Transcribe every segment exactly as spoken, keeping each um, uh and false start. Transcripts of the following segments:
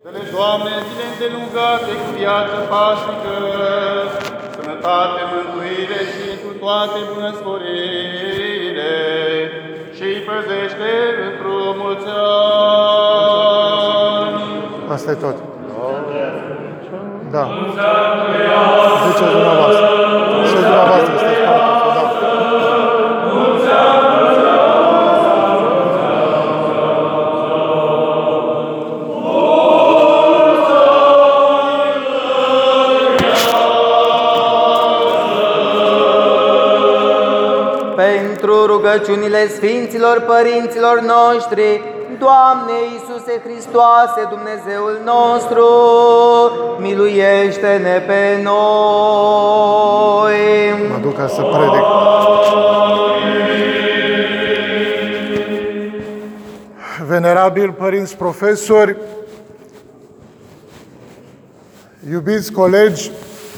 Dă-le, Doamne, zile îndelungate cu viață pașnică, sănătate, mântuire și cu toate bunăsforire, și îi păzește într-o mulți ani. Asta e tot. Da. Ziceți dumneavoastră. Ziceți dumneavoastră, sunteți parte. Da. Pentru rugăciunile Sfinților Părinților noștri, Doamne Iisuse Hristoase, Dumnezeul nostru, miluiește-ne pe noi! Mă duc ca să predic. Venerabil părinți profesori, iubiți colegi,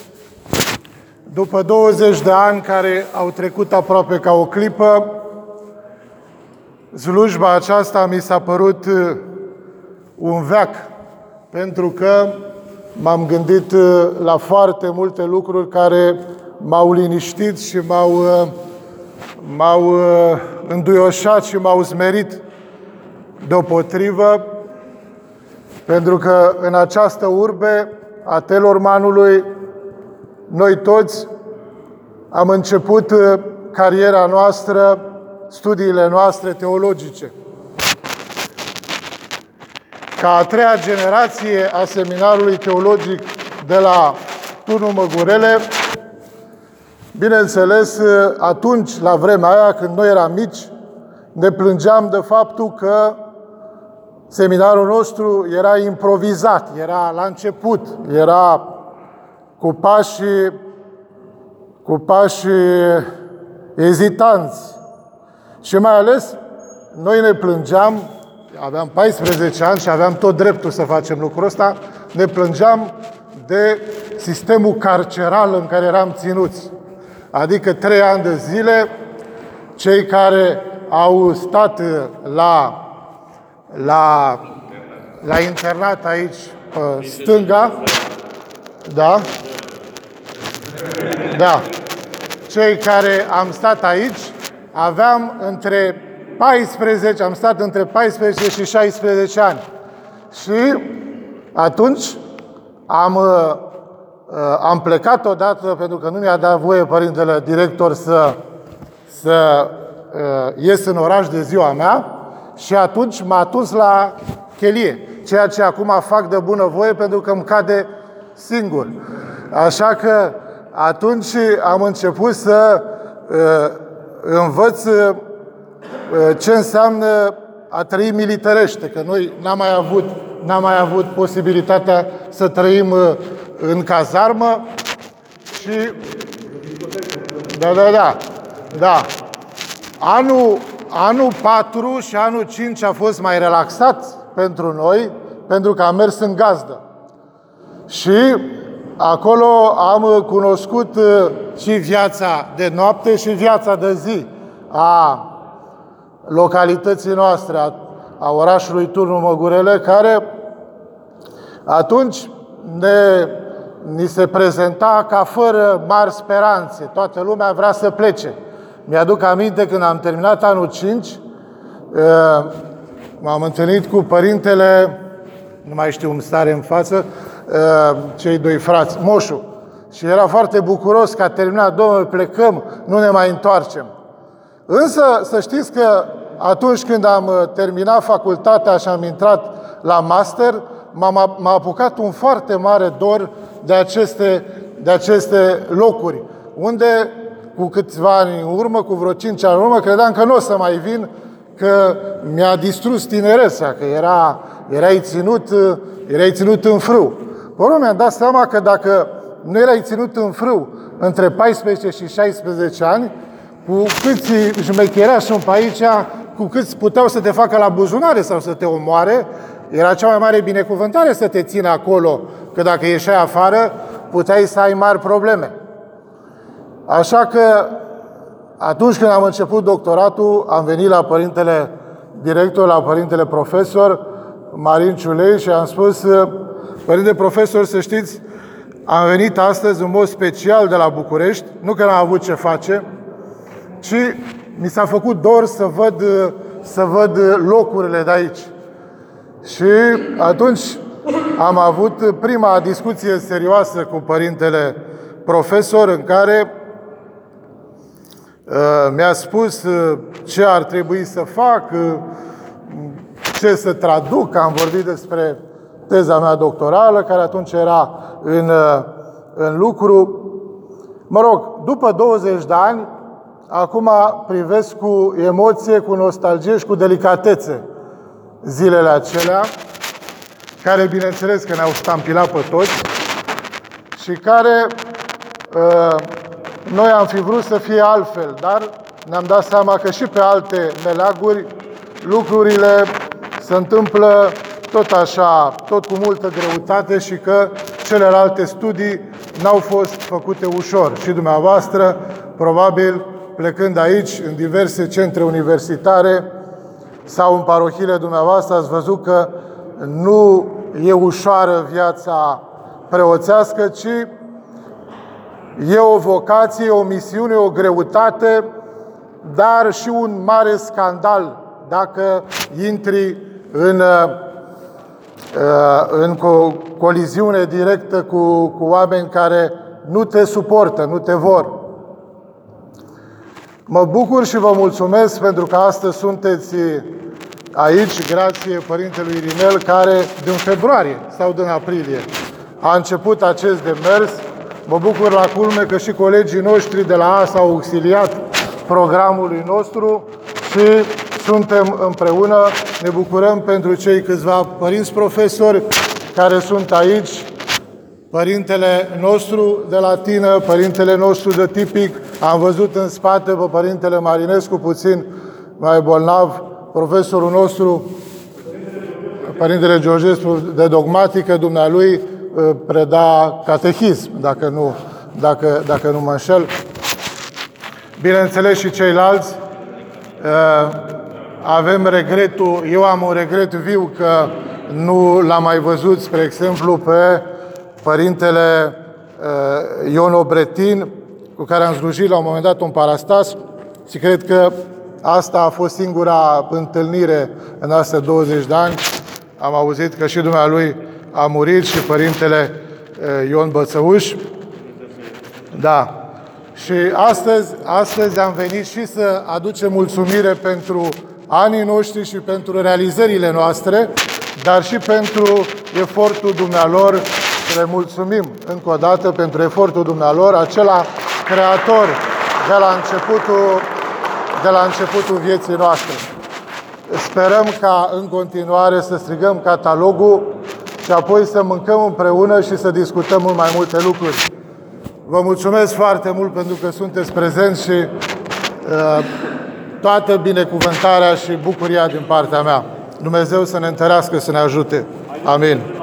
după douăzeci de ani care au trecut aproape ca o clipă, slujba aceasta mi s-a părut un veac, pentru că m-am gândit la foarte multe lucruri care m-au liniștit și m-au, m-au înduioșat și m-au smerit deopotrivă, pentru că în această urbe a Telormanului noi toți am început cariera noastră, studiile noastre teologice. Ca a treia generație a seminarului teologic de la Turnul Măgurele, bineînțeles, atunci, la vremea aia, când noi eram mici, ne plângeam de faptul că seminarul nostru era improvizat, era la început, era cu pași, cu pași ezitanți. Și mai ales, noi ne plângeam, aveam paisprezece ani și aveam tot dreptul să facem lucrul ăsta, ne plângeam de sistemul carceral în care eram ținuți. Adică trei ani de zile, cei care au stat la, la, la internat aici, pe stânga, da? Da. Cei care am stat aici, aveam între paisprezece, am stat între paisprezece și șaisprezece ani. Și atunci am, am plecat odată, pentru că nu mi-a dat voie părintele director să, să ies în oraș de ziua mea, și atunci m-a dus la chelie, ceea ce acum fac de bună voie pentru că îmi cade singur. Așa că atunci am început să uh, învăț uh, ce înseamnă a trăi militarește, că noi n-am mai avut, n-am mai avut posibilitatea să trăim uh, în cazarmă și... Da, da, da, da. Anul, anul patru și anul cinci a fost mai relaxat pentru noi, pentru că am mers în gazdă. Și acolo am cunoscut și viața de noapte și viața de zi a localității noastre, a, a orașului Turnul Măgurele, care atunci ne, ni se prezenta ca fără mari speranțe. Toată lumea vrea să plece. Mi-aduc aminte când am terminat anul cinci, m-am întâlnit cu părintele, nu mai știu cum stare în față, cei doi frați, Moșu. Și era foarte bucuros că a terminat, domnule, plecăm, nu ne mai întoarcem. Însă, să știți că atunci când am terminat facultatea și am intrat la master, m-a, m-a apucat un foarte mare dor de aceste, de aceste locuri, unde cu câțiva ani în urmă, cu vreo cinci ani în urmă, credeam că nu o să mai vin, că mi-a distrus tinerețea, că era, erai, ținut, erai ținut în frâu. Pe urmă mi-am dat seama că dacă nu erai ținut în frâu între paisprezece și șaisprezece ani, cu câți jmecherași sunt pe aici, cu câți puteau să te facă la buzunare sau să te omoare, era cea mai mare binecuvântare să te țină acolo, că dacă ieșai afară, puteai să ai mari probleme. Așa că atunci când am început doctoratul, am venit la părintele director, la părintele profesor, Marin Ciulei și am spus: părinte profesor, să știți, am venit astăzi în mod special de la București, nu că n-am avut ce face, ci mi s-a făcut dor să văd, să văd locurile de aici. Și atunci am avut prima discuție serioasă cu părintele profesor, în care uh, mi-a spus uh, ce ar trebui să fac, uh, ce să traduc. Am vorbit despre teza mea doctorală, care atunci era în, uh, în lucru. Mă rog, după douăzeci de ani, acum privesc cu emoție, cu nostalgie și cu delicatețe zilele acelea, care, bineînțeles, că ne-au stampilat pe toți și care uh, noi am fi vrut să fie altfel, dar ne-am dat seama că și pe alte meleaguri lucrurile se întâmplă tot așa, tot cu multă greutate și că celelalte studii n-au fost făcute ușor. Și dumneavoastră, probabil, plecând aici, în diverse centre universitare sau în parohiile dumneavoastră, ați văzut că nu e ușoară viața preoțească, ci e o vocație, o misiune, o greutate, dar și un mare scandal dacă intri în, în coliziune directă cu, cu oameni care nu te suportă, nu te vor. Mă bucur și vă mulțumesc pentru că astăzi sunteți aici, grație Părintelui Irinel, care din februarie sau din aprilie a început acest demers. Mă bucur la culme că și colegii noștri de la A S au auxiliat programului nostru și suntem împreună. Ne bucurăm pentru cei câțiva părinți profesori care sunt aici, părintele nostru de latină, părintele nostru de tipic. Am văzut în spate pe părintele Marinescu, puțin mai bolnav, profesorul nostru, părintele Georgescu de dogmatică, dumnealui preda catehism, dacă nu, dacă, dacă nu mă înșel. Bineînțeles și ceilalți. Avem regretul, eu am un regret viu că nu l-am mai văzut, spre exemplu, pe părintele Ion Obretin, cu care am slujit la un moment dat un parastas și cred că asta a fost singura întâlnire în astea douăzeci de ani. Am auzit că și dumnealui a murit și părintele Ion Bățăuș. Da. Și astăzi, astăzi am venit și să aducem mulțumire pentru anii noștri și pentru realizările noastre, dar și pentru efortul dumnealor. Le mulțumim încă o dată pentru efortul dumnealor, acela creator de la începutul, de la începutul vieții noastre. Sperăm ca în continuare să strigăm catalogul și apoi să mâncăm împreună și să discutăm mult mai multe lucruri. Vă mulțumesc foarte mult pentru că sunteți prezenți și uh, toată binecuvântarea și bucuria din partea mea. Dumnezeu să ne întărească, să ne ajute. Amin.